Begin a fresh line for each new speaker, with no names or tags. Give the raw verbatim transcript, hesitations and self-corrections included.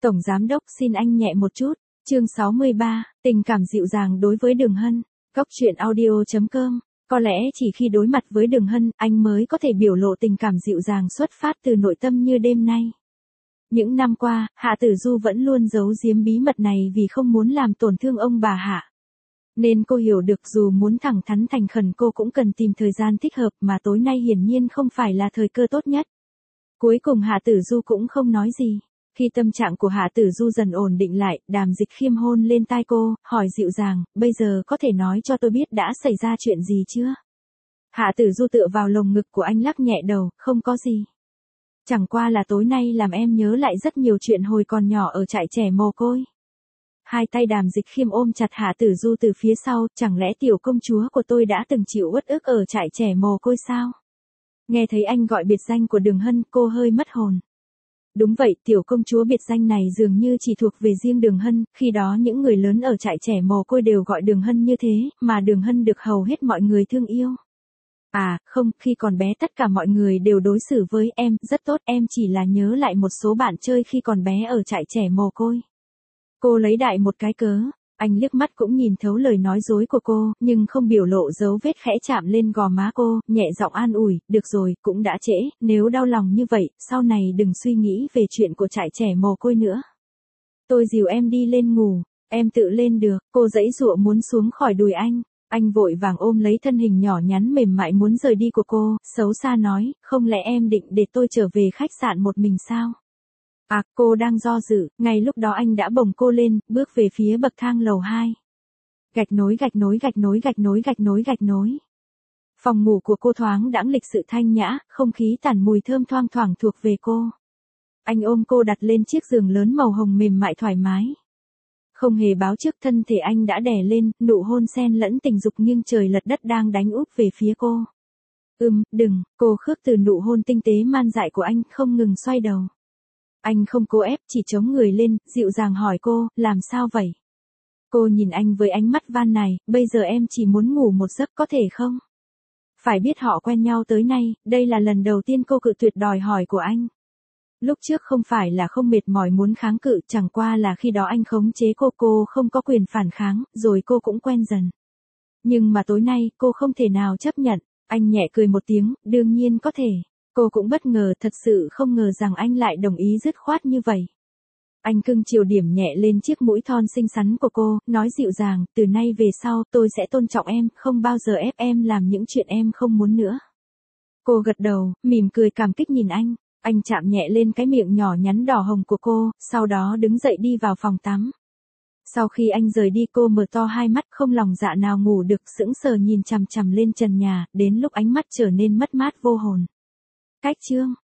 Tổng giám đốc xin anh nhẹ một chút. Chương sáu mươi ba, tình cảm dịu dàng đối với Đường Hân. Góc truyện audio chấm com. Có lẽ chỉ khi đối mặt với Đường Hân, anh mới có thể biểu lộ tình cảm dịu dàng xuất phát từ nội tâm như đêm nay. Những năm qua, Hạ Tử Du vẫn luôn giấu giếm bí mật này vì không muốn làm tổn thương ông bà Hạ. Nên cô hiểu được dù muốn thẳng thắn thành khẩn cô cũng cần tìm thời gian thích hợp mà tối nay hiển nhiên không phải là thời cơ tốt nhất. Cuối cùng Hạ Tử Du cũng không nói gì. Khi tâm trạng của Hạ Tử Du dần ổn định lại, Đàm Dịch Khiêm hôn lên tai cô, hỏi dịu dàng, bây giờ có thể nói cho tôi biết đã xảy ra chuyện gì chưa? Hạ Tử Du tựa vào lồng ngực của anh lắc nhẹ đầu, không có gì. Chẳng qua là tối nay làm em nhớ lại rất nhiều chuyện hồi còn nhỏ ở trại trẻ mồ côi. Hai tay Đàm Dịch Khiêm ôm chặt Hạ Tử Du từ phía sau, chẳng lẽ tiểu công chúa của tôi đã từng chịu uất ức ở trại trẻ mồ côi sao? Nghe thấy anh gọi biệt danh của Đường Hân, cô hơi mất hồn. Đúng vậy, tiểu công chúa biệt danh này dường như chỉ thuộc về riêng Đường Hân, khi đó những người lớn ở trại trẻ mồ côi đều gọi Đường Hân như thế, mà Đường Hân được hầu hết mọi người thương yêu. À, không, khi còn bé tất cả mọi người đều đối xử với em rất tốt, em chỉ là nhớ lại một số bạn chơi khi còn bé ở trại trẻ mồ côi. Cô lấy đại một cái cớ, anh liếc mắt cũng nhìn thấu lời nói dối của cô, nhưng không biểu lộ dấu vết khẽ chạm lên gò má cô, nhẹ giọng an ủi, được rồi, cũng đã trễ, nếu đau lòng như vậy, sau này đừng suy nghĩ về chuyện của trại trẻ mồ côi nữa. Tôi dìu em đi lên ngủ, em tự lên được, cô giãy giụa muốn xuống khỏi đùi anh, anh vội vàng ôm lấy thân hình nhỏ nhắn mềm mại muốn rời đi của cô, xấu xa nói, không lẽ em định để tôi trở về khách sạn một mình sao? À, cô đang do dự, ngay lúc đó anh đã bồng cô lên, bước về phía bậc thang lầu hai. Gạch nối gạch nối gạch nối gạch nối gạch nối gạch nối. Phòng ngủ của cô thoáng đãng lịch sự thanh nhã, không khí tản mùi thơm thoang thoảng thuộc về cô. Anh ôm cô đặt lên chiếc giường lớn màu hồng mềm mại thoải mái. Không hề báo trước thân thể anh đã đè lên, nụ hôn xen lẫn tình dục nghiêng trời lật đất đang đánh úp về phía cô. Ừm, đừng, cô khước từ nụ hôn tinh tế man dại của anh, không ngừng xoay đầu. Anh không cố ép, chỉ chống người lên, dịu dàng hỏi cô, làm sao vậy? Cô nhìn anh với ánh mắt van nài, bây giờ em chỉ muốn ngủ một giấc có thể không? Phải biết họ quen nhau tới nay, đây là lần đầu tiên cô cự tuyệt đòi hỏi của anh. Lúc trước không phải là không mệt mỏi muốn kháng cự, chẳng qua là khi đó anh khống chế cô, cô không có quyền phản kháng, rồi cô cũng quen dần. Nhưng mà tối nay, cô không thể nào chấp nhận, anh nhẹ cười một tiếng, đương nhiên có thể. Cô cũng bất ngờ, thật sự không ngờ rằng anh lại đồng ý dứt khoát như vậy. Anh cưng chiều điểm nhẹ lên chiếc mũi thon xinh xắn của cô, nói dịu dàng, từ nay về sau tôi sẽ tôn trọng em, không bao giờ ép em làm những chuyện em không muốn nữa. Cô gật đầu, mỉm cười cảm kích nhìn anh, anh chạm nhẹ lên cái miệng nhỏ nhắn đỏ hồng của cô, sau đó đứng dậy đi vào phòng tắm. Sau khi anh rời đi cô mở to hai mắt không lòng dạ nào ngủ được, sững sờ nhìn chằm chằm lên trần nhà, đến lúc ánh mắt trở nên mất mát vô hồn. Cách chương